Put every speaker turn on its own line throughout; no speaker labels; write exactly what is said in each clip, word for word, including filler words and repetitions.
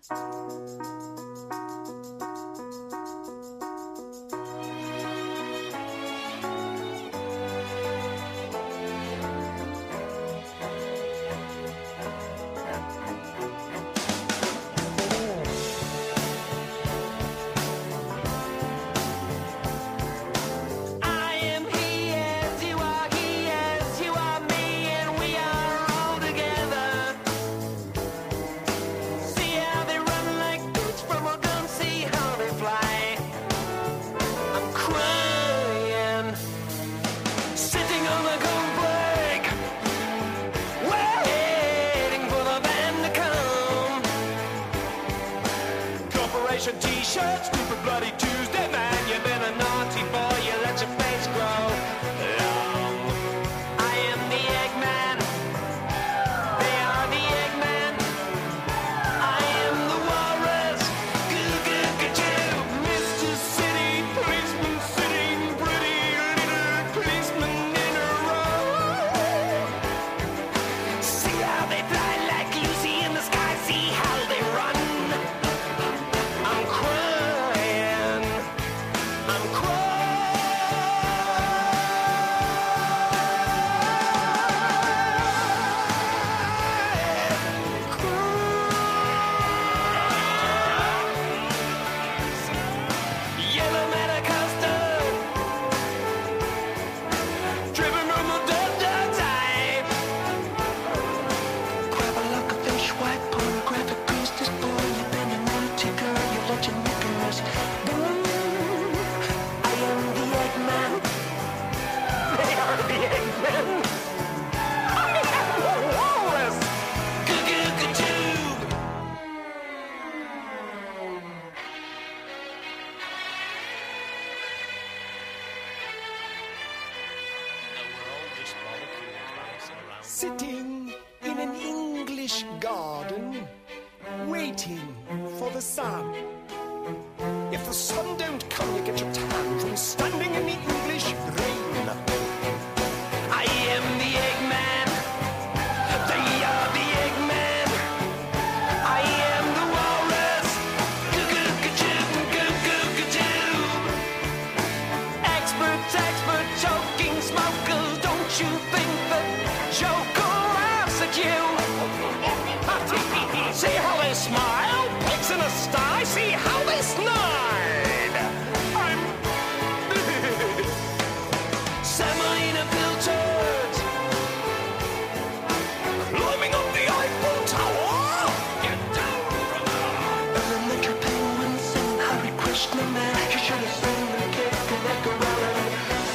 T-shirt, stupid bloody Tuesday, man. You've been a naughty boy, you let your face grow long. I am the Eggman. They are the Eggman. I am the walrus. Goo goo goo. Mister City, policeman sitting pretty little policeman in a row. See how they fly like Lucy in the sky. See how they run. Sitting in an English garden, waiting for the sun. If the sun don't come, you get your tan from standing in the English rain. I am the Eggman. They are the Eggman. I am the walrus. Goo goo goo goo goo goo goo. Experts, expert choking smokers. Don't you think that Joker laughs at you? See how they smile? Pigs in a sty. See how they snide. I'm Semolina filtered, climbing up the Eiffel Tower. Get down from there. Elementary penguins sing Hare Krishna, man. You should have seen them kick and echo around.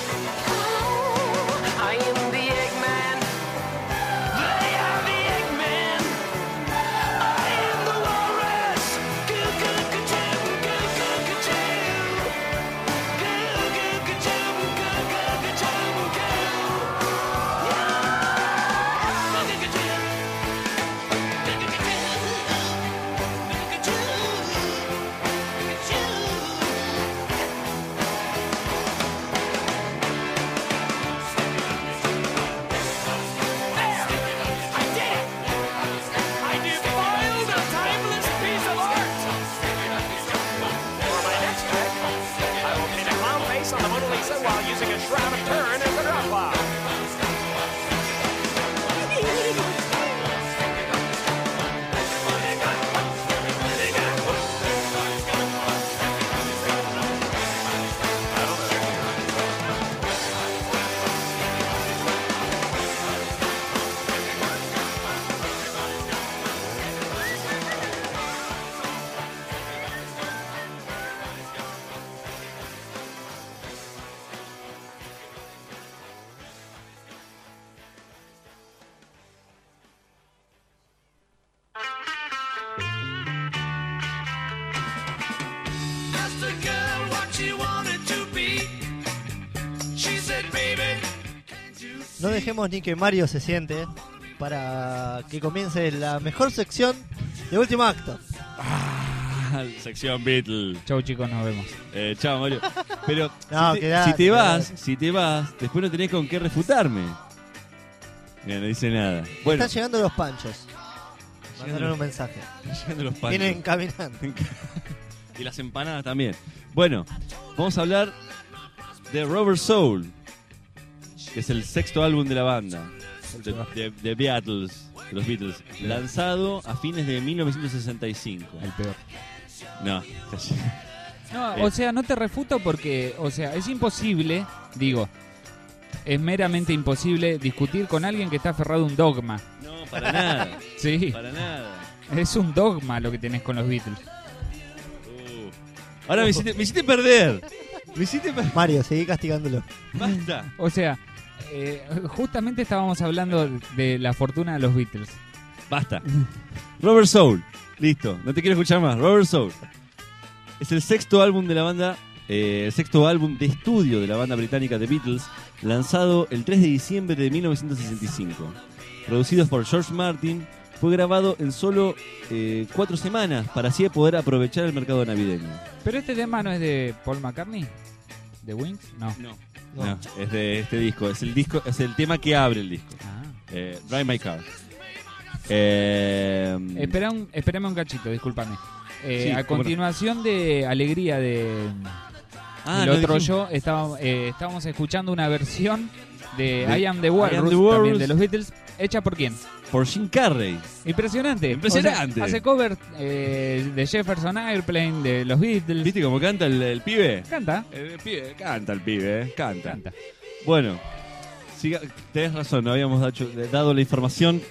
Oh, I am the Eggman. They are the Eggman. I am the walrus. Goo goo goo goo goo goo goo goo. Goo goo goo goo goo goo goo goo. Yeah. Goo goo goo goo. Goo goo goo goo. Goo goo goo. There! I did it! I defiled a timeless piece of art! For my next trick, I will paint a clown face on the Mona Lisa while using a shroud of Turin as a drop cloud. Asked the girl what she wanted to be. She said, baby, can't you see?
No dejemos ni que Mario se siente para que comience la mejor sección de Último Acto.
Ah, sección Beatle.
Chau chicos, nos vemos.
Eh, chao, Mario. Pero
No,
si, te,
quedate,
si te vas,
quedate.
si te vas, después no tenés con qué refutarme. Mira, no dice nada. Bueno,
Están llegando los panchos. Mandaron un mensaje.
Llegando los panchos.
Vienen caminando.
Y las empanadas también. Bueno, vamos a hablar de Rubber Soul, que es el sexto álbum de la banda, de, de, de Beatles, de los Beatles, lanzado a fines de mil novecientos sesenta y cinco.
El peor.
No,
No,
Eh.
o sea, no te refuto porque, o sea, es imposible, digo, es meramente imposible discutir con alguien que está aferrado a un dogma.
no, para nada,
Sí,
para nada.
es un dogma lo que tenés con los Beatles.
Uh. Ahora me hiciste, me hiciste perder. Me hiciste perder.
Mario, seguí castigándolo.
Basta.
O sea, eh, justamente estábamos hablando de la fortuna de los Beatles.
Basta. Rubber Soul. Listo. No te quiero escuchar más. Rubber Soul. Es el sexto álbum de la banda, eh, el sexto álbum de estudio de la banda británica The Beatles, lanzado el tres de diciembre de mil novecientos sesenta y cinco. Producido por George Martin, fue grabado en solo eh, cuatro semanas para así poder aprovechar el mercado navideño.
Pero este tema no es de Paul McCartney, de Wings, no.
No.
No.
No, es de este disco. Es el disco, es el tema que abre el disco.
Ah.
Eh, Drive My Car. Eh,
Espera un, espérame un cachito, discúlpame. Eh,
Sí,
a
cómo no.
continuación de Alegría de
ah,
El
no
Otro
dijimos-
Yo, estábamos, eh, estábamos escuchando una versión de,
De
I Am the
I Am
Walrus,
the Walrus.
también de los Beatles, hecha por quién?
Por Jim Carrey.
Impresionante.
Impresionante.
O sea, hace cover eh, de Jefferson Airplane, de los Beatles.
¿Viste cómo canta el, el pibe?
Canta.
El, pibe canta el pibe, eh, canta.
Canta.
Bueno, siga, tenés razón, no habíamos dado, dado la información.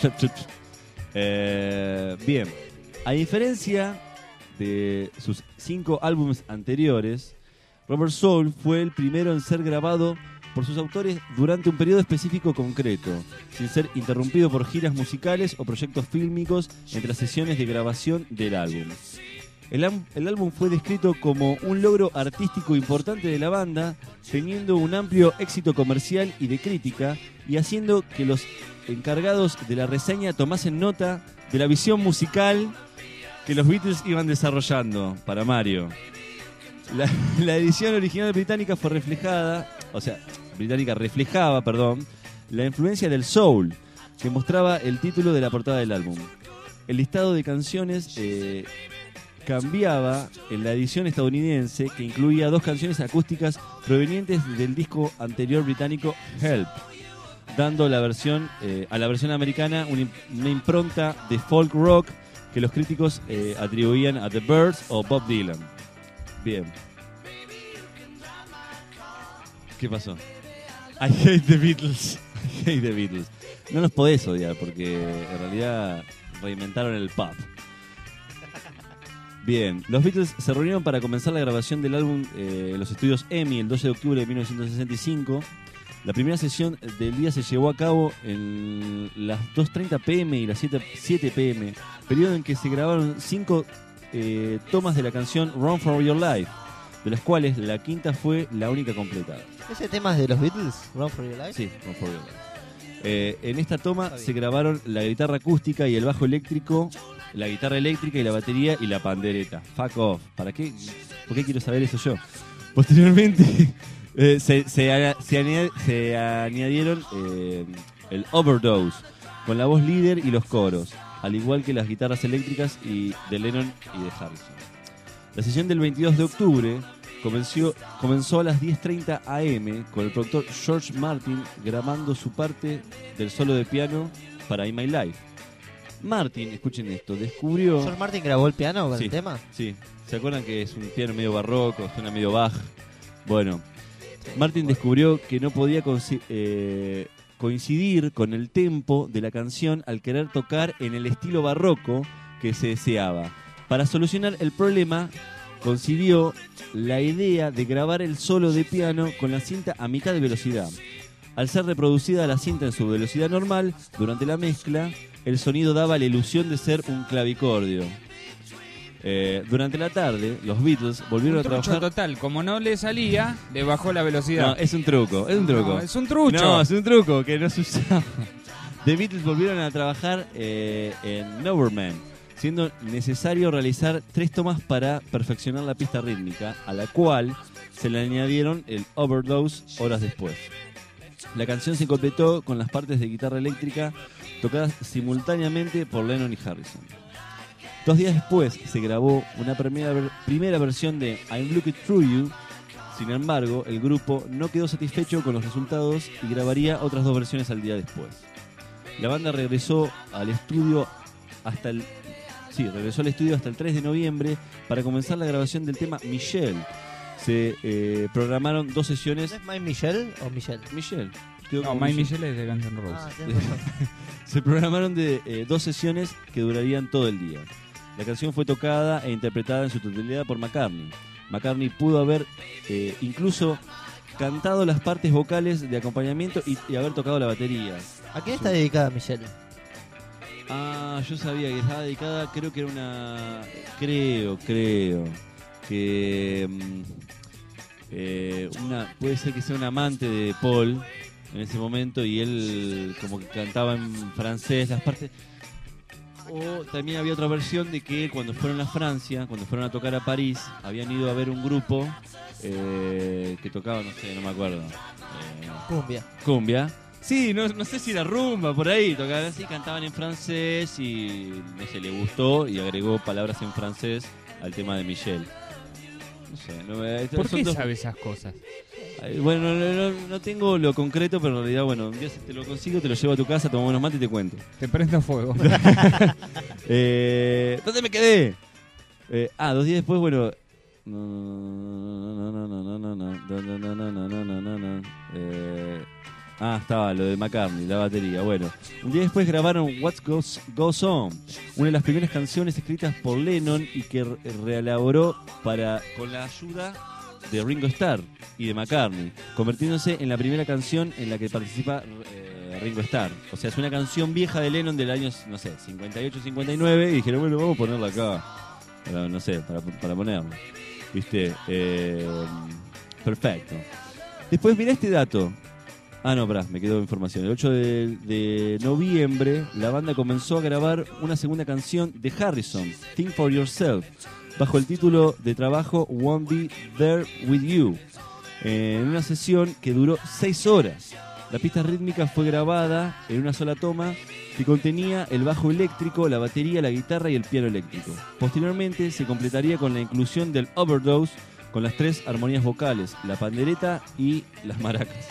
Eh, bien, a diferencia de sus cinco álbumes anteriores, Rubber Soul fue el primero en ser grabado por sus autores durante un periodo específico concreto, sin ser interrumpido por giras musicales o proyectos fílmicos entre las sesiones de grabación del álbum. El, am- el álbum fue descrito como un logro artístico importante de la banda, teniendo un amplio éxito comercial y de crítica, y haciendo que los encargados de la reseña tomasen nota de la visión musical que los Beatles iban desarrollando para Mario. La, la edición original británica fue reflejada, o sea, británica reflejaba, perdón, la influencia del soul, que mostraba el título de la portada del álbum. El listado de canciones eh, cambiaba en la edición estadounidense, que incluía dos canciones acústicas provenientes del disco anterior británico Help, dando la versión eh, a la versión americana una, im- una impronta de folk rock que los críticos eh, atribuían a The Byrds o Bob Dylan. Bien. ¿Qué pasó? I hate the Beatles. I hate the Beatles. No los podés odiar porque en realidad reinventaron el pop. Bien, los Beatles se reunieron para comenzar la grabación del álbum eh, en los estudios EMI el doce de octubre de mil novecientos sesenta y cinco. La primera sesión del día se llevó a cabo en las dos treinta pm y las siete pm, periodo en que se grabaron cinco eh, tomas de la canción Run for Your Life, de las cuales la quinta fue la única completada.
¿Ese tema es de los Beatles? Run for Your Life.
Sí, Run for Your Life. Eh, en esta toma se grabaron la guitarra acústica y el bajo eléctrico, la guitarra eléctrica y la batería y la pandereta. Fuck off. ¿Para qué? ¿Por qué quiero saber eso yo? Posteriormente eh, se, se, aña- se aña- se añadieron eh, el overdose con la voz líder y los coros, al igual que las guitarras eléctricas y de Lennon y de Harrison. La sesión del veintidós de octubre comenzó, comenzó a las diez treinta a eme con el productor George Martin grabando su parte del solo de piano para In My Life. Martin, escuchen esto, descubrió...
¿George Martin grabó el piano con
Sí.
el tema?
Sí, ¿se acuerdan que es un piano medio barroco, suena medio Bach? Bueno, Martin descubrió que no podía conci- eh, coincidir con el tempo de la canción al querer tocar en el estilo barroco que se deseaba. Para solucionar el problema, concibió la idea de grabar el solo de piano con la cinta a mitad de velocidad. Al ser reproducida la cinta en su velocidad normal, durante la mezcla, el sonido daba la ilusión de ser un clavicordio. Eh, durante la tarde, los Beatles volvieron
Un
a
trucho
trabajar...
total. Como no le salía, le bajó la velocidad.
No, es un truco, es un truco.
No, es un trucho.
No, es un truco que no se usaba. The Beatles volvieron a trabajar eh, en Neverman, siendo necesario realizar tres tomas para perfeccionar la pista rítmica, a la cual se le añadieron el overdose horas después. La canción se completó con las partes de guitarra eléctrica tocadas simultáneamente por Lennon y Harrison. Dos días después se grabó una primera, ver- primera versión de I'm Looking Through You. Sin embargo, el grupo no quedó satisfecho con los resultados y grabaría otras dos versiones al día después. La banda regresó al estudio hasta el sí, regresó al estudio hasta el tres de noviembre para comenzar la grabación del tema Michelle. Se eh, programaron dos sesiones.
¿No es My Michelle o Michelle?
Michelle. Quedó
No,
como
My
Michelle.
Michelle es de Guns N' Roses.
Ah, tienes razón.
Se programaron de eh, dos sesiones que durarían todo el día. La canción fue tocada e interpretada en su totalidad por McCartney. McCartney pudo haber eh, incluso cantado las partes vocales de acompañamiento y, y haber tocado la batería.
¿A quién está dedicada Michelle?
Ah, yo sabía que estaba dedicada, creo que era una... Creo, creo, que... mm, eh, una puede ser que sea un amante de Paul en ese momento y él como que cantaba en francés las partes. O también había otra versión de que cuando fueron a Francia, cuando fueron a tocar a París, habían ido a ver un grupo eh, que tocaba, no sé, no me acuerdo, eh,
Cumbia.
cumbia. Sí, no, no sé si era rumba, por ahí, tocaban así, cantaban en francés y no sé, le gustó y agregó palabras en francés al tema de Michelle. No sé, no, eh,
¿Por
son
qué
dos-
sabe esas cosas?
Ay, Bueno, no, no- no- no tengo lo concreto, pero en realidad, bueno, un día si te lo consigo, te lo llevo a tu casa, tomamos unos mates y te cuento.
Te prendo fuego.
Eh, ¿Dónde me quedé? Eh, ah, dos días después, bueno. No, no, no, no, no, no, no, no, no, no, no, no, no, no, no. Eh, ah, estaba lo de McCartney, la batería. Bueno, un día después grabaron What Goes, Goes On, una de las primeras canciones escritas por Lennon y que re- reelaboró para, con la ayuda de Ringo Starr y de McCartney, convirtiéndose en la primera canción en la que participa eh, Ringo Starr. O sea, es una canción vieja de Lennon del año, no sé, cincuenta y ocho, cincuenta y nueve, y dijeron, bueno, vamos a ponerla acá, para, no sé, para, para ponerla. ¿Viste? Eh, perfecto. Después, mirá este dato. Ah, no, pará, me quedó información. El ocho de, de noviembre, la banda comenzó a grabar una segunda canción de Harrison, Think for Yourself, bajo el título de trabajo Won't Be There With You, en una sesión que duró seis horas. La pista rítmica fue grabada en una sola toma que contenía el bajo eléctrico, la batería, la guitarra y el piano eléctrico. Posteriormente se completaría con la inclusión del overdose con las tres armonías vocales, la pandereta y las maracas.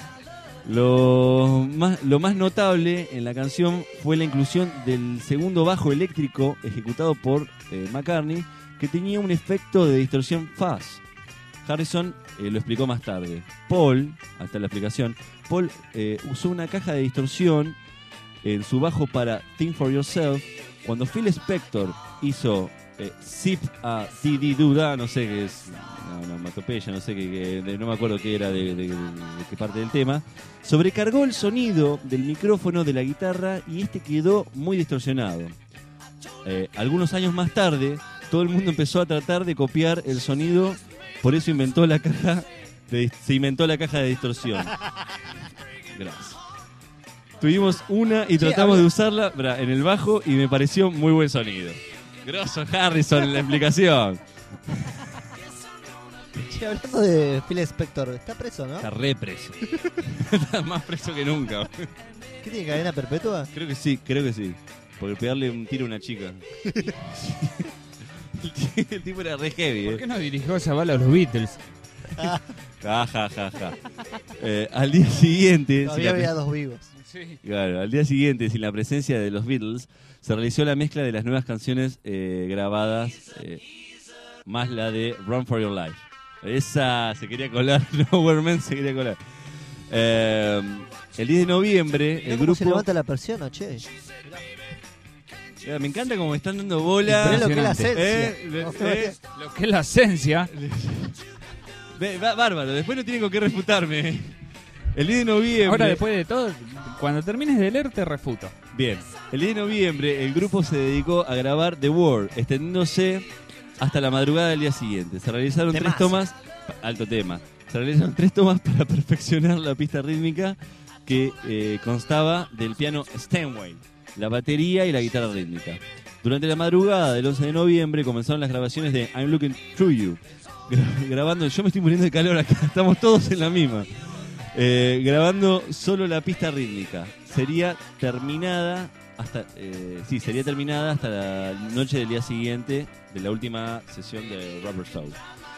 Lo más, lo más notable en la canción fue la inclusión del segundo bajo eléctrico ejecutado por eh, McCartney, que tenía un efecto de distorsión fuzz. Harrison eh, lo explicó más tarde. Paul, hasta la explicación, Paul eh, usó una caja de distorsión en su bajo para Think for Yourself. Cuando Phil Spector hizo eh, Zip a Didi Duda, no sé qué es, una onomatopeya, no sé qué, qué- de- no me acuerdo qué era de, de- de- de qué parte del tema, sobrecargó el sonido del micrófono de la guitarra y este quedó muy distorsionado. Eh, algunos años más tarde, todo el mundo empezó a tratar de copiar el sonido, por eso inventó la caja de, se inventó la caja de distorsión. Gracias. Tuvimos una y
Sí,
tratamos
habla-
de usarla bra, en el bajo y me pareció muy buen sonido. Grosso Harrison en la explicación.
Che, hablando de Phil Spector, está preso, ¿no?
Está re preso. Está más preso que nunca.
¿Qué tiene, cadena perpetua?
Creo que sí, creo que sí. Por pegarle un tiro a una chica. El tipo era re heavy,
¿Por
eh.
qué no dirigió esa bala a los Beatles?
Ja, ja, ja, ja. Eh, al día siguiente, sin
Todavía
la,
había dos vivos.
Sí.
claro, al día siguiente, sin la presencia de los Beatles, se realizó la mezcla de las nuevas canciones eh, grabadas, eh, más la de Run for Your Life. Esa se quería colar, Nowhere Man se quería colar. Eh, el diez de noviembre,
Mirá
el
cómo se
grupo.
levanta la persiana, che.
Eh, Me encanta como me están dando bola.
Pero es lo que es la
Impresionante.
esencia.
Eh, eh,
Lo que es la esencia.
Ve- va- Bárbaro, después no tienen con qué refutarme. El diez de noviembre.
Ahora, después de todo, cuando termines de leer, te refuto.
Bien, el diez de noviembre el grupo se dedicó a grabar The Word, extendiéndose hasta la madrugada del día siguiente. Se realizaron
Temazo.
tres tomas, alto tema, se realizaron tres tomas para perfeccionar la pista rítmica que eh, constaba del piano Steinway, la batería y la guitarra rítmica. Durante la madrugada del once de noviembre comenzaron las grabaciones de I'm Looking Through You. Gra- grabando, yo me estoy muriendo de calor acá, estamos todos en la misma. Eh, grabando solo la pista rítmica. Sería terminada hasta eh, sí, sería terminada hasta la noche del día siguiente de la última sesión de Rubber Soul.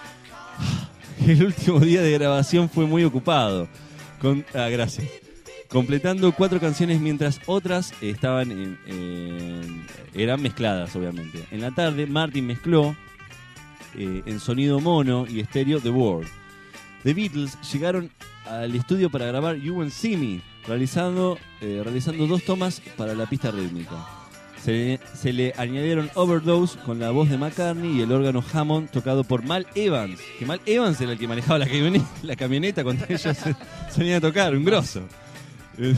El último día de grabación fue muy ocupado. Con, ah, gracias. Completando cuatro canciones mientras otras estaban en, en- eran mezcladas, obviamente. En la tarde, Martin mezcló eh, en sonido mono y estéreo The World. The Beatles llegaron al estudio para grabar You Won't See Me, realizando, eh, realizando dos tomas para la pista rítmica. Se le, se le añadieron Overdose con la voz de McCartney y el órgano Hammond tocado por Mal Evans. Que Mal Evans era el que manejaba la camioneta, la camioneta cuando ellos se, salían a tocar, un grosso. Eh,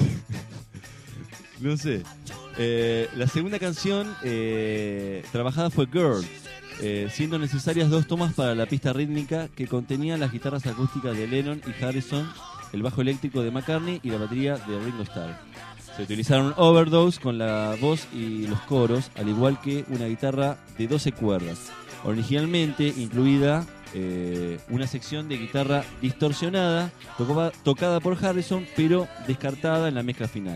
no sé. Eh, la segunda canción eh, trabajada fue Girl, eh, siendo necesarias dos tomas para la pista rítmica que contenían las guitarras acústicas de Lennon y Harrison, el bajo eléctrico de McCartney y la batería de Ringo Starr. Se utilizaron Overdose con la voz y los coros, al igual que una guitarra de doce cuerdas, originalmente incluida eh, una sección de guitarra distorsionada tocaba- tocada por Harrison, pero descartada en la mezcla final.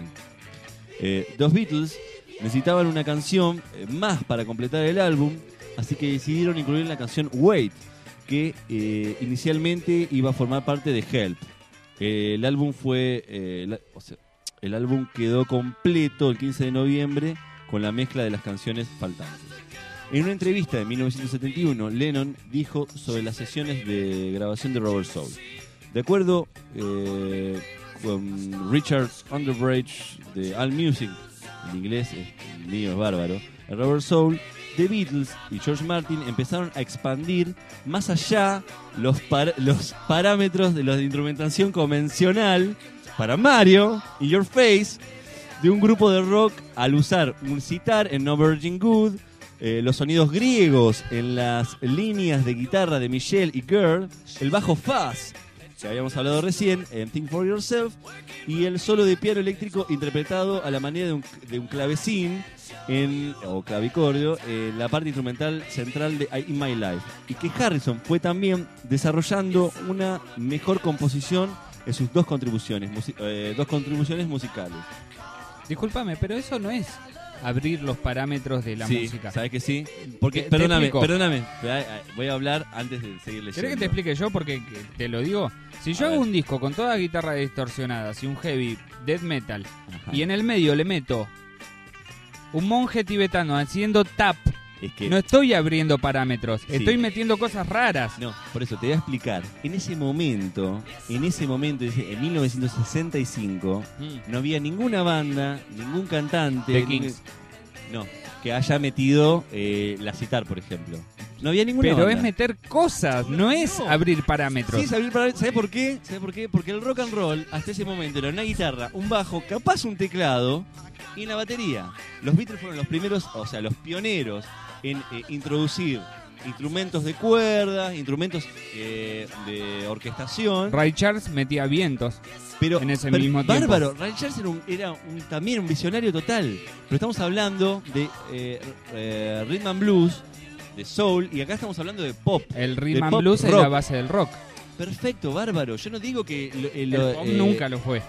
Eh, los Beatles necesitaban una canción eh, más para completar el álbum, así que decidieron incluir la canción Wait, que eh, inicialmente iba a formar parte de Help. Eh, el álbum fue, eh, la- o sea, el álbum quedó completo el quince de noviembre con la mezcla de las canciones faltantes. En una entrevista de mil novecientos setenta y uno, Lennon dijo sobre las sesiones de grabación de Rubber Soul. De acuerdo eh, con Richard Underbridge de AllMusic, en inglés es mío, es bárbaro, en Rubber Soul, The Beatles y George Martin empezaron a expandir más allá los, par- los parámetros de la instrumentación convencional para Mario y Your Face de un grupo de rock al usar un sitar en No Virgin Good, eh, los sonidos griegos en las líneas de guitarra de Michelle y Girl, el bajo fuzz que habíamos hablado recién en Think For Yourself y el solo de piano eléctrico interpretado a la manera de un, de un clavecín en, o clavicordio en la parte instrumental central de In My Life, y que Harrison fue también desarrollando una mejor composición en sus dos contribuciones, musi- eh, dos contribuciones musicales.
Discúlpame, pero eso no es abrir los parámetros de la
sí,
música.
¿sabes que sí? Porque,
Te- te
perdóname,
explico.
perdóname, voy a hablar antes de seguir leyendo.
¿Querés que te explique yo? Porque que- te lo digo. Si yo
A
hago
ver.
un disco con todas guitarras distorsionadas y un heavy death metal,
Ajá.
y en el medio le meto un monje tibetano haciendo tap,
Es que...
no estoy abriendo parámetros,
Sí.
estoy metiendo cosas raras.
No, por eso te voy a explicar. En ese momento, en ese momento, en mil novecientos sesenta y cinco,
Mm.
no había ninguna banda, ningún cantante...
The Kings.
No, que haya metido eh, la citar, por ejemplo. No había ninguna
Pero
banda.
es meter cosas, no es
No.
abrir parámetros.
Sí, ¿sabés ¿sabés por qué? ¿Sabés por qué? Porque el rock and roll hasta ese momento era una guitarra, un bajo, capaz un teclado y una batería. Los Beatles fueron los primeros, o sea, los pioneros en eh, introducir instrumentos de cuerdas, instrumentos eh, de orquestación.
Ray Charles metía vientos.
Pero,
en ese
pero
mismo tiempo.
bárbaro, Ray Charles era, un, era un- también un visionario total. Pero estamos hablando de eh, eh, rhythm and blues, de soul, y acá estamos hablando de pop.
El
De
rhythm and
pop
blues es
rock.
la base del rock.
Perfecto, bárbaro. Yo no digo que lo- eh,
El
lo-
pop
eh,
nunca lo fue.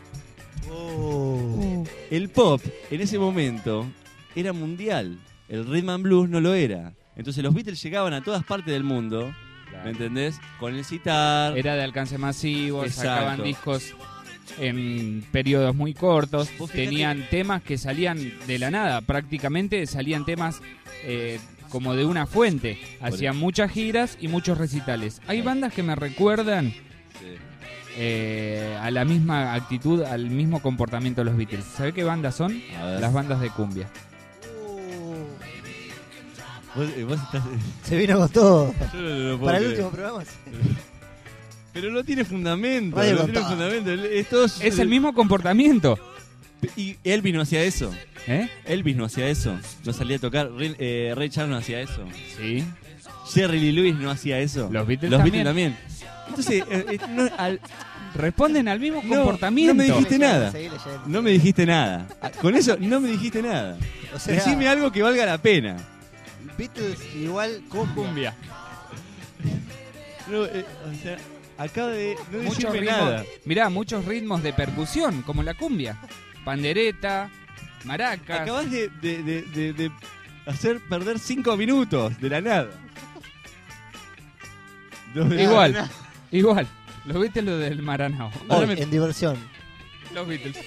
Oh.
el pop en ese momento era mundial. El rhythm and blues no lo era. Entonces los Beatles llegaban a todas partes del mundo, ¿me entendés? Con el citar.
Era de alcance masivo,
Exacto.
sacaban discos en periodos muy cortos,
Vos fíjate-
tenían temas que salían de la nada, prácticamente salían temas eh, como de una fuente, hacían muchas giras y muchos recitales. Hay bandas que me recuerdan
Sí.
eh, a la misma actitud, al mismo comportamiento de los Beatles. ¿Sabe qué bandas son?
A ver.
Las bandas de cumbia.
Vos, eh, vos estás...
Se vino con todo.
Yo no lo puedo
Para el
creer.
último programa.
Pero no tiene fundamento.
Radio
no tiene
Contado.
fundamento. Esto es,
Es el mismo comportamiento.
Y Elvis no hacía eso.
¿Eh?
Elvis no hacía eso. No salía a tocar. Ray, eh, Ray Charles no hacía eso.
Sí.
Jerry Lee Lewis no hacía eso.
Los Beatles
Los
también.
Beatles también. Entonces, eh, eh, no, al-
Responden al mismo
No,
comportamiento.
no me dijiste nada.
Seguí leyendo.
no me dijiste nada. Ah, Con eso no me dijiste nada.
O sea,
Decime algo que valga la pena.
Beatles igual cumbia.
Cumbia.
No, eh, o sea, acaba de no
Muchos
decirme
ritmos,
nada.
mirá, muchos ritmos de percusión, como la cumbia. Pandereta, maracas.
Acabas de, de, de, de, de hacer perder cinco minutos de la nada. No,
Igual, igual. Los Beatles lo del Maranao. Ahora
Hoy,
me-
en diversión.
Los Beatles.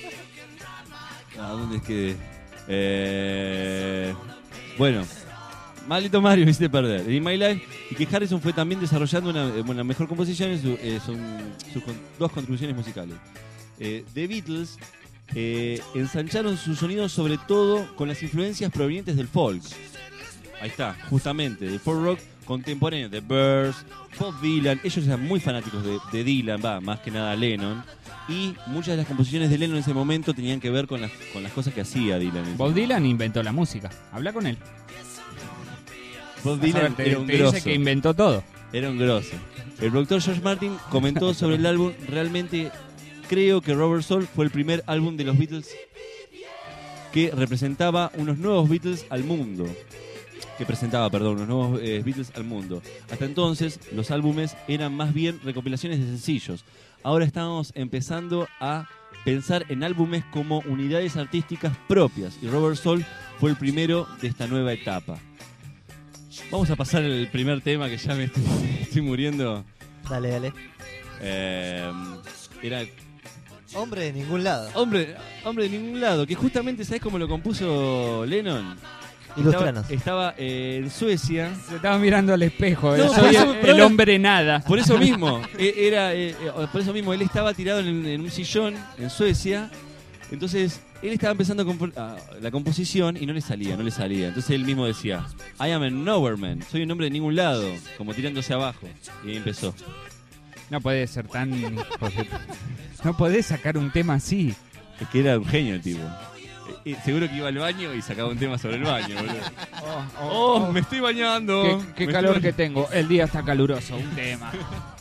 ¿A dónde es que...? Eh, bueno, maldito Mario me hiciste perder. In My Life, y que Harrison fue también desarrollando una, eh, una mejor composición en su- eh, son sus con- dos contribuciones musicales. Eh, The Beatles eh, ensancharon su sonido sobre todo con las influencias provenientes del folk. Ahí está, justamente, del folk rock contemporáneo, The Birds, Bob Dylan. Ellos eran muy fanáticos de, de Dylan, va, más que nada Lennon. Y muchas de las composiciones de Lennon en ese momento tenían que ver con las, con las cosas que hacía Dylan. en ese
Bob
momento.
Dylan inventó la música. Habla con él.
Bob
Vas a
Dylan
ver, te,
era un
te
grosso.
dice que inventó todo.
Era un grosso. El productor George Martin comentó sobre el álbum: realmente creo que Rubber Soul fue el primer álbum de los Beatles que representaba unos nuevos Beatles al mundo. Que presentaba, perdón, unos nuevos eh, Beatles al mundo. Hasta entonces, los álbumes eran más bien recopilaciones de sencillos. Ahora estamos empezando a pensar en álbumes como unidades artísticas propias. Y Rubber Soul fue el primero de esta nueva etapa. Vamos a pasar al primer tema que ya me estoy, estoy muriendo.
Dale, dale.
Eh, era
Hombre de ningún lado.
hombre, hombre de ningún lado. Que justamente, ¿sabes cómo lo compuso Lennon?
Ilustranos.
Estaba, estaba, eh, en Suecia.
Se estaba mirando al espejo.
No,
Soy
por eso-
el,
pero
el
ahora-
hombre nada.
Por eso mismo, eh, era, eh, eh, por eso mismo, él estaba tirado en, en un sillón en Suecia. Entonces, él estaba empezando a compo- a- la composición y no le salía, no le salía. Entonces él mismo decía: I am a nowhere man, soy un hombre de ningún lado, como tirándose abajo. Y ahí empezó.
No puede ser tan... No podés sacar un tema así.
Es que era un genio el tipo. Eh, eh, seguro que iba al baño y sacaba un tema sobre el baño, boludo.
Oh,
Oh, me estoy bañando.
qué, qué
Me
calor
estoy
que tengo. El día está caluroso. Un tema.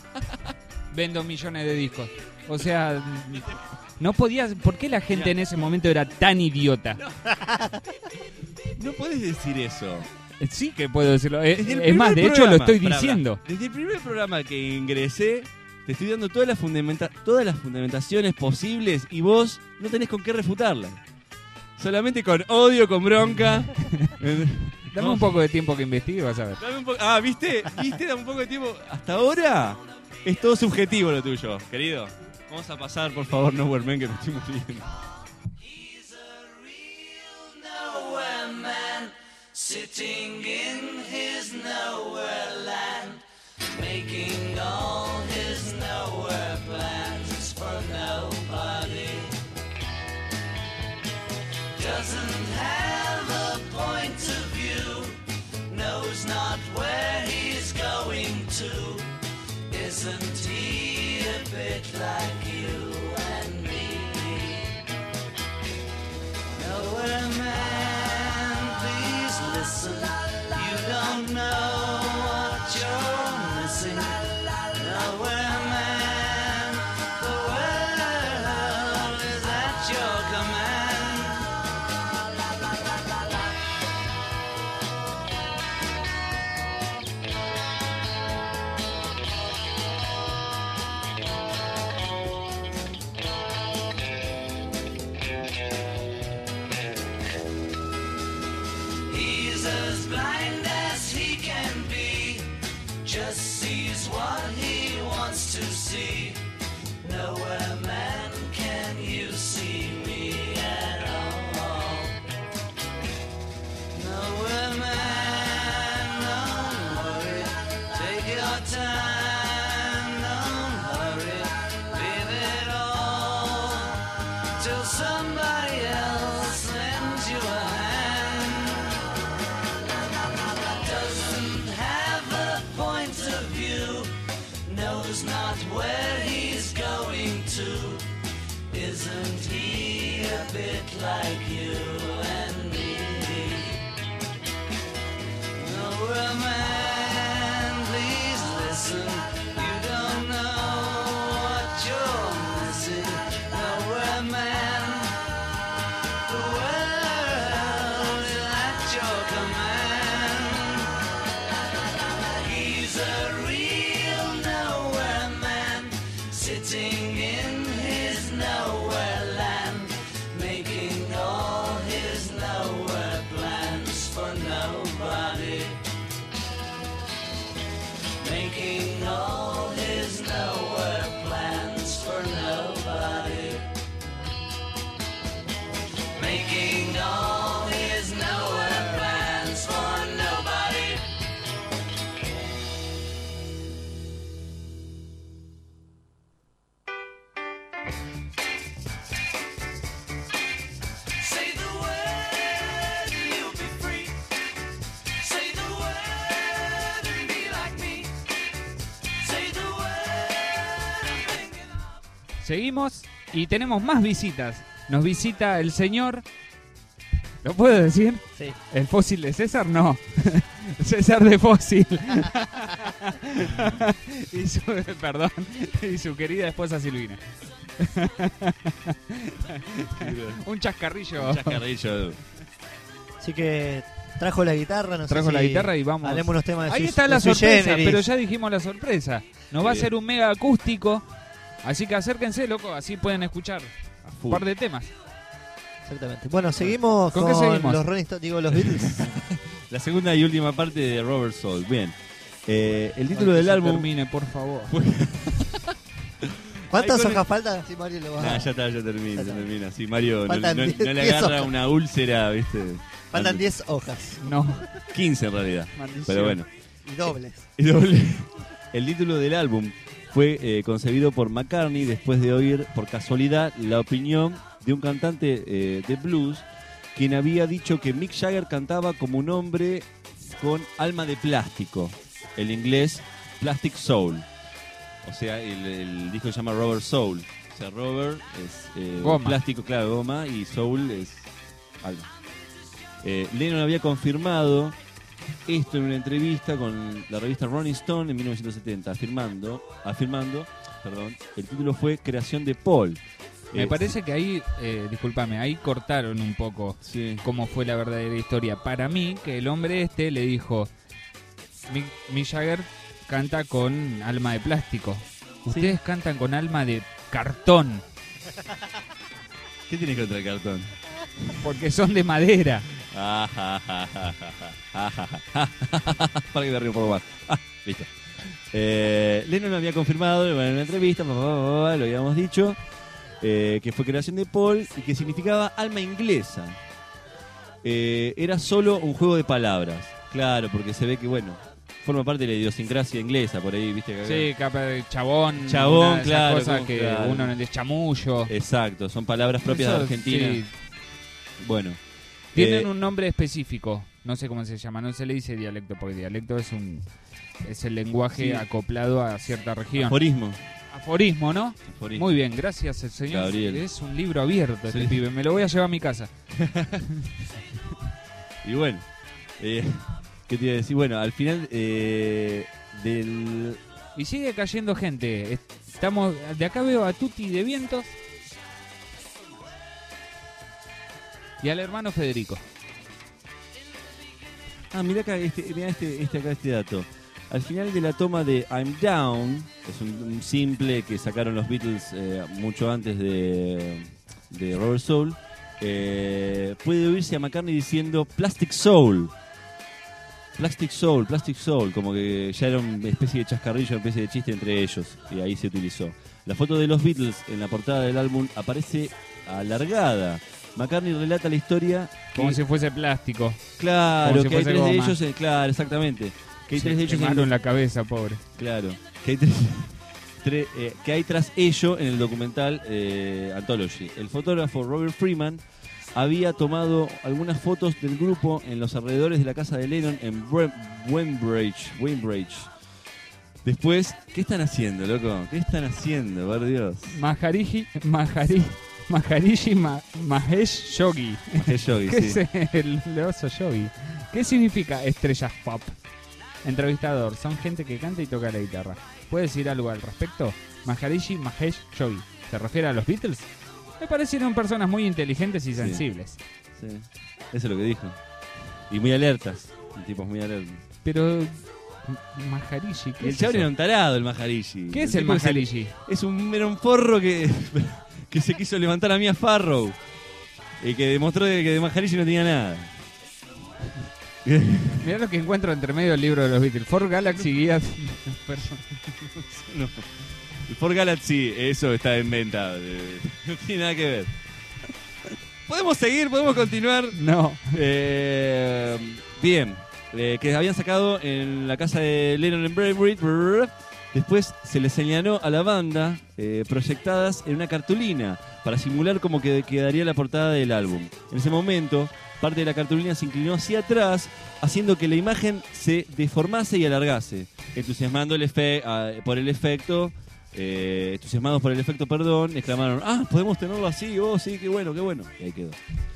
Vendo millones de discos. O sea, no podías... ¿Por qué la gente en ese momento era tan idiota?
bañando. No podés decir eso.
Eh, Sí que puedo decirlo. Eh,
Desde el
Es más, de
primer
hecho lo
programa,
estoy
pará, pará.
diciendo.
Desde el primer programa que ingresé, te estoy dando todas las, fundamenta todas las fundamentaciones posibles y vos no tenés con qué refutarlas. Solamente con odio, con bronca.
Dame
No.
un poco de tiempo que investigue y vas a ver.
Dame un po- ah, ¿viste? ¿Viste? Dame un poco de tiempo. Hasta ahora es todo subjetivo lo tuyo, querido. Vamos a pasar, por favor, Nowhere Man, que me estoy muriendo.
He's a real nowhere man, sitting in his nowhere land, making all his nowhere plans for nobody. Doesn't have a point of view, knows not where he's going to. Isn't he a bit like you and me? Nowhere man, please listen. You don't know what you're missing. Nowhere man, the world is at your command. He's as blind as he can be, just sees what he wants to see. Nowhere man, can you see me at all? Nowhere man, don't worry, take your time, don't hurry, leave it all till somebody else lends you a hand. Doesn't have a point of
Seguimos y tenemos más visitas. Nos visita el señor... ¿Lo puedo decir?
Sí.
¿El fósil de César? No. César de Fósil. y su, perdón. Y su querida esposa Silvina. Un chascarrillo.
Un chascarrillo.
Así que trajo la guitarra, no
Trajo
sé
la
si
guitarra y vamos.
Haremos unos temas de
Ahí
sui-
está
de
la
sui
sorpresa,
generis.
pero ya dijimos la sorpresa. Nos va a
Bien.
hacer un mega acústico. Así que acérquense, loco, así pueden escuchar un
Full.
par de temas.
Exactamente. Bueno, seguimos
¿Con
con,
qué seguimos?
los Rolling Stones, digo, los Beatles.
La segunda y última parte de Robert Soul. Bien. Eh, el título
Ay, que
del
se
álbum...
termine, por favor.
¿Cuántas
Ahí con
hojas faltan? Sí, Mario lo va
Nah,
a...
ya está, ya termina,
Ya
ya
está.
termina. Sí, Mario no,
Faltan
no-
diez-
no le
diez
agarra
hojas.
una úlcera, ¿viste?
Faltan diez hojas.
No.
quince en realidad.
Maldición.
Pero bueno.
Y dobles.
Y doble. El título del álbum fue eh, concebido por McCartney después de oír por casualidad la opinión de un cantante eh, de blues quien había dicho que Mick Jagger cantaba como un hombre con alma de plástico. El inglés Plastic Soul. O sea, el, el disco se llama Robert Soul. O sea, Robert es eh,
Goma.
plástico, claro, goma, y Soul es alma. Eh, Lennon había confirmado esto en una entrevista con la revista Rolling Stone en mil novecientos setenta, afirmando, afirmando, perdón, el título fue Creación de Paul.
Me
Eh,
parece que ahí, eh, discúlpame, ahí cortaron un poco
sí,
cómo fue la verdadera historia. Para mí, que el hombre este le dijo, Mick, Mick Jagger canta con alma de plástico. Ustedes cantan con alma de cartón,
¿qué tienes contra el cartón?
porque son de madera.
Ah, ja, ja, ja, ja, ja, ja, ja, ja, ja. Para que me río un poco más. Ah, listo. Eh, Lennon había confirmado bueno, en una entrevista, pa, pa, pa, pa, lo habíamos dicho, eh, que fue creación de Paul y que significaba alma inglesa. Eh, era solo un juego de palabras. Claro, porque se ve que, bueno, forma parte de la idiosincrasia inglesa, por ahí, viste que acá-
Sí, capa de chabón.
Chabón,
una de esas
claro,
cosas
como-
que
claro.
uno de chamullo.
Exacto, son palabras propias
Eso,
de Argentina.
sí,
Bueno.
tienen
eh,
un nombre específico. No sé cómo se llama, no se le dice dialecto, porque dialecto es un es el lenguaje
Sí.
acoplado a cierta región.
aforismo.
Aforismo, ¿no?
aforismo.
Muy bien, gracias el señor.
Gabriel.
Es un libro abierto este
Sí.
pibe, me lo voy a llevar a mi casa.
Y bueno, eh, ¿qué te iba a decir? Bueno, al final eh, del...
Y sigue cayendo gente. Estamos de acá veo a Tuti de Vientos y al hermano Federico.
Ah, mirá acá este, mirá este, este, acá este dato. Al final de la toma de I'm Down, que es un, un simple que sacaron los Beatles eh, mucho antes de, de Robert Soul, eh, puede oírse a McCartney diciendo Plastic Soul. Plastic Soul, Plastic Soul, como que ya era una especie de chascarrillo, una especie de chiste entre ellos, y ahí se utilizó. La foto de los Beatles en la portada del álbum aparece alargada. McCartney relata la historia que,
Como si fuese plástico.
claro,
como si
que hay
fuese
tres de
goma.
ellos, en- claro, exactamente. Que hay
Se
tres de ellos en,
quemaron la cabeza, pobre.
claro, que hay tres, tre- eh, que hay tras ello en el documental eh, Anthology. El fotógrafo Robert Freeman había tomado algunas fotos del grupo en los alrededores de la casa de Lennon en Bre- Wembridge, Wembridge. Después, ¿qué están haciendo, loco? ¿Qué están haciendo, por Dios?
Maharishi, Mahari, Maharishi Ma- Mahesh Yogi.
Es yogi,
¿Qué
sí.
es el oso Yogi? ¿Qué significa estrellas pop? Entrevistador, son gente que canta y toca la guitarra. ¿Puedes decir algo al respecto? Maharishi Mahesh Yogi. ¿Se refiere a los Beatles? Me parecieron personas muy inteligentes y
Sí.
sensibles.
Sí, eso es lo que dijo. Y muy alertas, tipos muy alertas.
Pero... Maharishi, ¿qué
Y el
es
chabón
eso?
era un tarado, el Maharishi.
¿Qué es el
tipo que se-
Maharishi?
Es un, era un forro que, que se quiso levantar a Mia Farrow. Y que demostró de que de Maharishi no tenía nada.
Mirá lo que encuentro entre medio del libro de los Beatles. Ford Galaxy guías...
No. El Ford Galaxy, eso está en venta. eh, No tiene nada que ver. Podemos seguir, podemos continuar.
No.
Eh, bien, eh, que habían sacado en la casa de Lennon en Brainbridge. Después se le señaló a la banda eh, proyectadas en una cartulina para simular como que quedaría la portada del álbum. En ese momento, parte de la cartulina se inclinó hacia atrás, haciendo que la imagen se deformase y alargase, entusiasmando el efe- a- por el efecto Eh, entusiasmados por el efecto perdón, exclamaron: ¡ah, podemos tenerlo así! ¡Oh, sí, qué bueno, qué bueno! Y ahí quedó.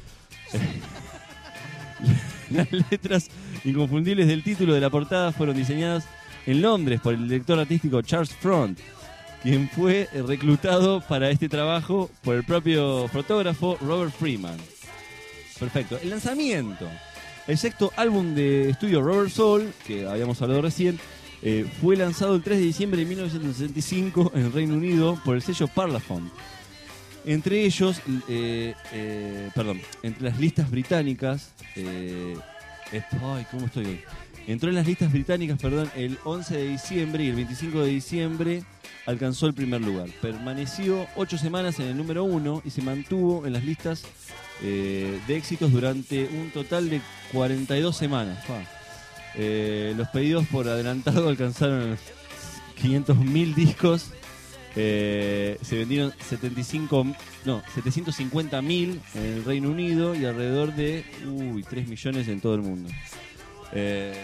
Las letras inconfundibles del título de la portada fueron diseñadas en Londres por el director artístico Charles Front, quien fue reclutado para este trabajo por el propio fotógrafo Robert Freeman. Perfecto. El lanzamiento. El sexto álbum de estudio Rubber Soul, que habíamos hablado recién, eh, fue lanzado el tres de diciembre de mil novecientos sesenta y cinco en el Reino Unido por el sello Parlophone. Entre ellos, eh, eh, perdón, entre las listas británicas, eh, eh, ay, ¿cómo estoy hoy? Entró en las listas británicas, perdón, el once de diciembre y el veinticinco de diciembre alcanzó el primer lugar. Permaneció ocho semanas en el número uno y se mantuvo en las listas eh, de éxitos durante un total de cuarenta y dos semanas. Fa. Eh, los pedidos por adelantado alcanzaron los quinientos mil discos. Eh, se vendieron setenta y cinco, no, setecientos cincuenta mil en el Reino Unido y alrededor de uy, tres millones en todo el mundo. Eh,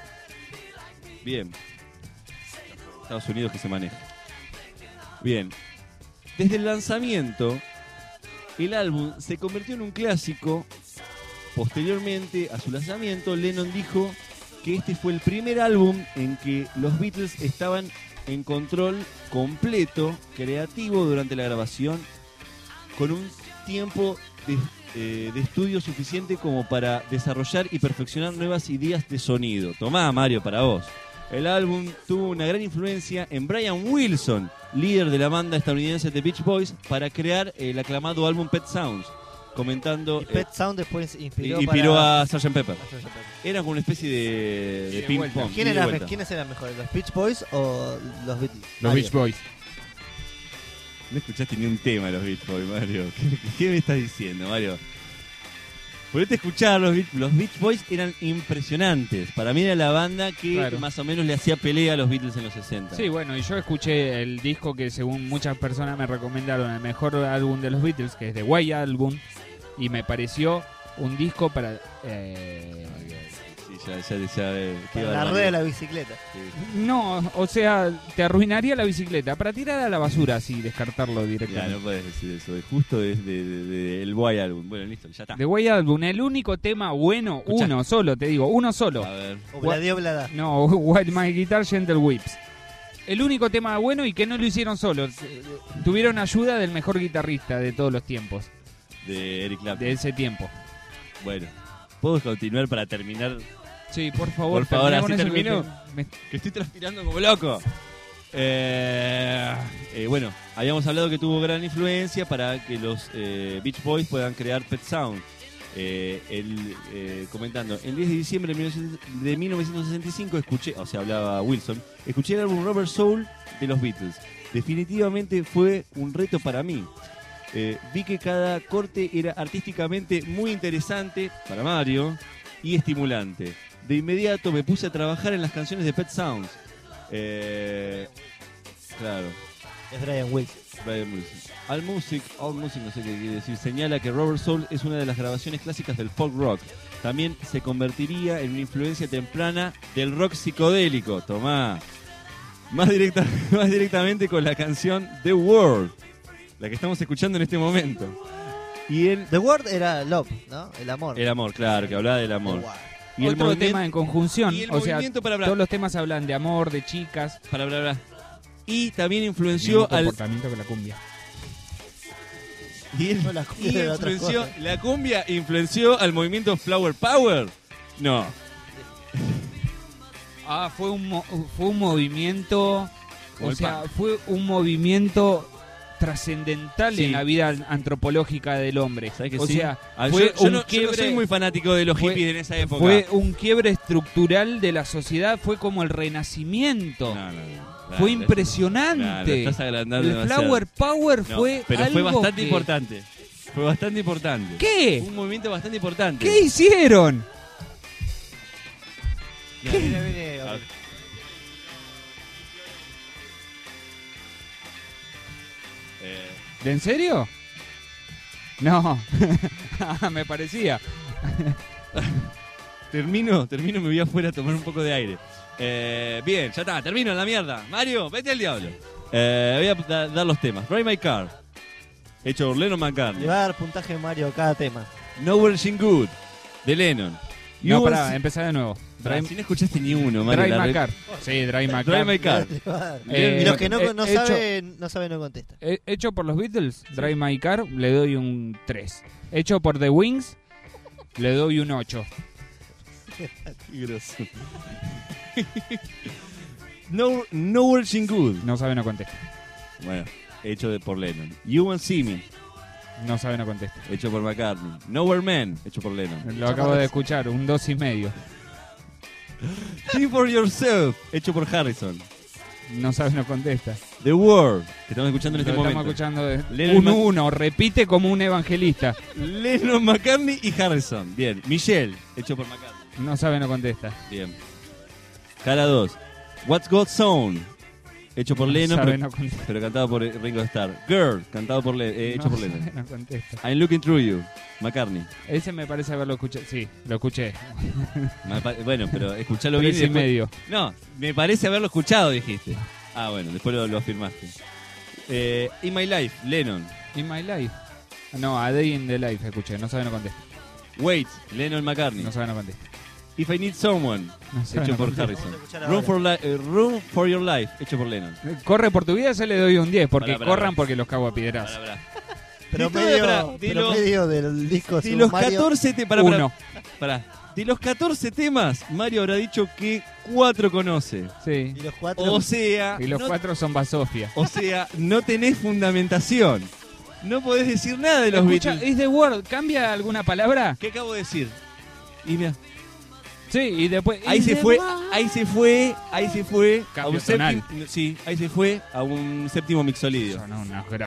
bien. Estados Unidos que se maneja. Bien. Desde el lanzamiento, el álbum se convirtió en un clásico. Posteriormente a su lanzamiento, Lennon dijo que este fue el primer álbum en que los Beatles estaban en control completo, creativo durante la grabación, con un tiempo de, eh, de estudio suficiente como para desarrollar y perfeccionar nuevas ideas de sonido. Tomá, Mario, para vos. El álbum tuvo una gran influencia en Brian Wilson, líder de la banda estadounidense The Beach Boys, para crear el aclamado álbum Pet Sounds, comentando...
Y Pet Sound después inspiró,
inspiró
para...
a sergeant Pepper.
a sergeant Pepper.
Era como una especie de, de
de
ping
vuelta.
pong.
¿Quién
ida y
era,
vuelta.
¿Quiénes eran mejores, los Beach Boys o los Beatles?
Los
Mario.
Beach Boys.
No escuchaste ni un tema de los Beach Boys, Mario. ¿Qué, qué me estás diciendo, Mario? Ponete a escuchar, los Beach, los Beach Boys eran impresionantes. Para mí era la banda que
Claro.
más o menos le hacía pelea a los Beatles en los sesenta.
Sí, bueno, y yo escuché el disco que según muchas personas me recomendaron el mejor álbum de los Beatles, que es The White Album, y me pareció un disco para... Eh,
Sí, ya, ya, ya, eh, ¿qué
Para
iba a
la
dar,
rueda de
Mario?
la bicicleta.
Sí.
no, o sea, te arruinaría la bicicleta para tirar a la basura así, descartarlo
Ya,
directamente.
no puedes decir eso. Es justo desde de, de, de el White Album. Bueno, listo, ya está.
The White Album, el único tema bueno,
Escuchá.
uno solo, te digo, uno solo.
A ver.
Obladio Oblada.
No, White My Guitar, Gentle Whips. El único tema bueno y que no lo hicieron solos. Eh, Tuvieron ayuda del mejor guitarrista de todos los tiempos,
De Eric Clapton.
de ese tiempo.
Bueno, ¿puedo continuar para terminar?
Sí, por favor,
Por favor,
termina
así
con eso que
termino.
te- me-
Que estoy transpirando como loco. Eh, eh, bueno, habíamos hablado que tuvo gran influencia para que los eh, Beach Boys puedan crear Pet Sound. Eh, el, eh, comentando, el diez de diciembre de mil novecientos de mil novecientos sesenta y cinco escuché, o sea, hablaba Wilson, escuché el álbum Rubber Soul de los Beatles. Definitivamente fue un reto para mí. Eh, vi que cada corte era artísticamente muy interesante para Mario y estimulante. De inmediato me puse a trabajar en las canciones de Pet Sounds. Eh, claro,
Es Brian Wilson.
Brian Wilson. All Music, All Music, no sé qué quiere decir, señala que Rubber Soul es una de las grabaciones clásicas del folk rock. También se convertiría en una influencia temprana del rock psicodélico. Tomá. Más, directa, más directamente con la canción The World, la que estamos escuchando en este momento. Y el,
The Word era Love, ¿no? El amor.
el amor, claro, que hablaba del
The
amor.
Word.
Y el
Otro
movimiento,
tema en conjunción.
y el
O sea,
movimiento para hablar.
todos los temas hablan de amor, de chicas.
Para bla, bla. Y también influenció
Mismo
al
comportamiento que la cumbia.
y, el-
No, la cumbia
y
era otra
influenció
cosa.
la cumbia influenció al movimiento Flower Power. No,
Ah, fue un, mo- fue un movimiento.
Como
O
el
sea,
punk.
fue un movimiento trascendental
Sí.
en la vida antropológica del hombre.
¿sabes que
o
sí?
sea,
Ah,
fue
yo, yo
un
no, yo no
quiebre.
soy muy fanático de los
fue-
hippies en esa época.
Fue un quiebre estructural de la sociedad, fue como el renacimiento.
No, no, no.
Fue
Nah, lo-
impresionante.
nah, lo estás agrandando
el
demasiado.
Flower Power
No,
fue
pero
algo
fue bastante
que-
importante. Fue bastante importante.
¿Qué?
Fue un movimiento bastante importante.
¿Qué hicieron?
Mira, mira, mira.
Ah. Eh,
¿En serio? No. Ah, me parecía.
termino, termino, me voy afuera a tomar un poco de aire. Eh, bien, ya está, termino la mierda. Mario, vete al diablo. Eh, voy a da- dar los temas. Drive My Car, hecho por Lennon
Le
McCartney.
va a dar puntaje Mario a cada tema.
Nowhere Shin Good, de Lennon.
No,
You
pará,
Want-
empezá de nuevo.
Pará,
Drive,
si no escuchaste ni uno, Mario.
Drive
la
My
re-
Car. Sí, Drive My
Drive
Car.
My Car.
Le va a dar.
Eh,
y los que no,
eh,
no
hecho-
saben, no saben, no contestan.
He- Hecho por los Beatles, Drive My Car, le doy un tres. Hecho por The Wings, le doy un ocho.
Qué grosso. no, Nowhere Shin Good.
No sabe, no contesta.
Bueno, hecho de, por Lennon. You Won't See Me,
No sabe, no contesta.
hecho por McCartney. Nowhere Man, hecho por Lennon.
Lo acabo de escuchar, un dos y medio.
Think for Yourself, hecho por Harrison.
No sabe, no contesta.
The World, que estamos escuchando en
Lo
este
estamos
momento.
escuchando de
Lennon
un
Mac-
uno, repite como un evangelista.
Lennon, McCartney y Harrison. Bien. Michelle, hecho por McCartney.
No sabe, no contesta.
Bien. Cara dos. What's God's Song, hecho por Lennon,
sabe,
pero,
no contesta.
pero cantado por Ringo Starr. Girl, cantado por Le- eh, hecho
No
por
sabe,
Lennon.
no contesta.
I'm Looking Through You, McCartney.
Ese me parece haberlo escuchado. Sí, lo escuché.
Me pa- Bueno, pero escuchalo bien.
Tres
y
y
después-
medio.
No, me parece haberlo escuchado, dijiste. Ah, bueno, después lo, lo afirmaste. Eh, In My Life, Lennon.
In My Life. No, A Day in the Life escuché. No sabe, no contesta.
Wait, Lennon, McCartney.
No sabe, no contesta.
If I Need Someone,
No sabe,
hecho
no
por
contesta.
Harrison.
Vamos a escuchar
Room
ahora.
for, Li- eh, Room for Your Life, hecho por Lennon.
Corre por tu vida, yo le doy un diez. Porque
Pará, pará,
corran
pará.
porque los cago a piedras.
Pará, pará.
Promedio,
Pará, de
promedio del disco
De
Super
los
Mario.
catorce te- pará, pará,
Uno.
pará. De los catorce temas, Mario habrá dicho que cuatro conoce.
Sí.
Y los cuatro.
O sea,
Y los
no,
cuatro son Basofia.
o sea, no tenés fundamentación. No podés decir nada de los
Escucha,
Beatles.
¿is the word? ¿Cambia alguna palabra?
¿Qué acabo de decir? Y mira,
Sí, y después.
ahí
is
se
the
fue,
word.
ahí se fue, ahí se fue a
Cambio
un
tonal.
séptimo, sí, ahí se fue a un séptimo mixolidio.
Son unos